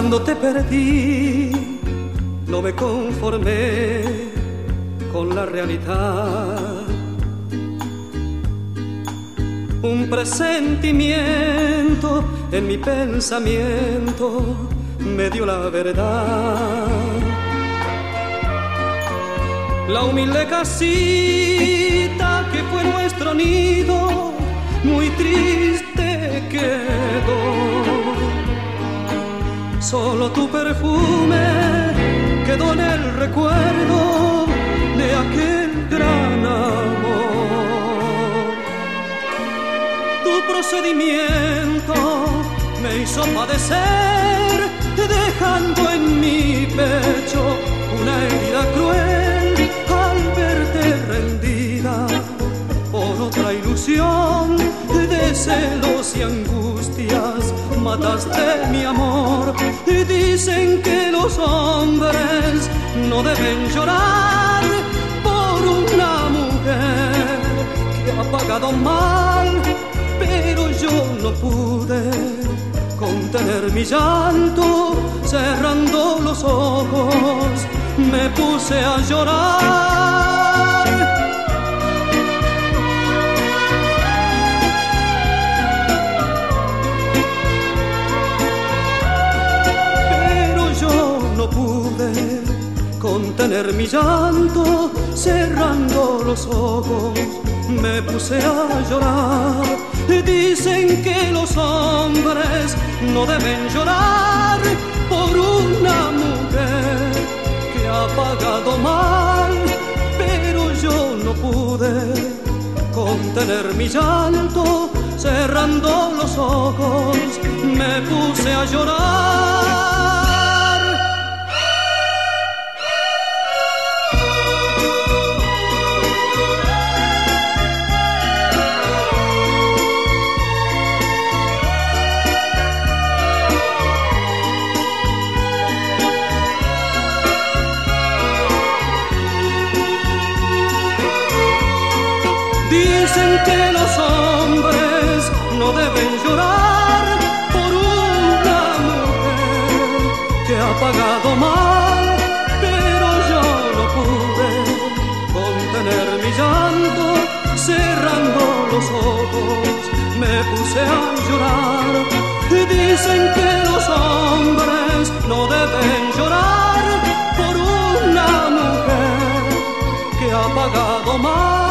Cuando te perdí, no me conformé con la realidad. Un presentimiento en mi pensamiento me dio la verdad. La humilde casita que fue nuestro nido, muy triste quedó. Solo tu perfume quedó en el recuerdo de aquel gran amor. Tu procedimiento me hizo padecer, dejando en mi pecho una herida cruel al verte rendida por otra ilusión de celos y angustias. Mataste mi amor y dicen que los hombres no deben llorar por una mujer que ha pagado mal, pero yo no pude contener mi llanto. Cerrando los ojos me puse a llorar. Pero yo no pude contener mi llanto. Cerrando los ojos me puse a llorar. Dicen que los hombres no deben llorar por una mujer que ha pagado mal, pero yo no pude contener mi llanto. Cerrando los ojos me puse a llorar. Dicen que los hombres no deben llorar por una mujer que ha pagado mal, pero yo no pude contener mi llanto. Cerrando los ojos me puse a llorar. Dicen que los hombres no deben llorar por una mujer que ha pagado mal.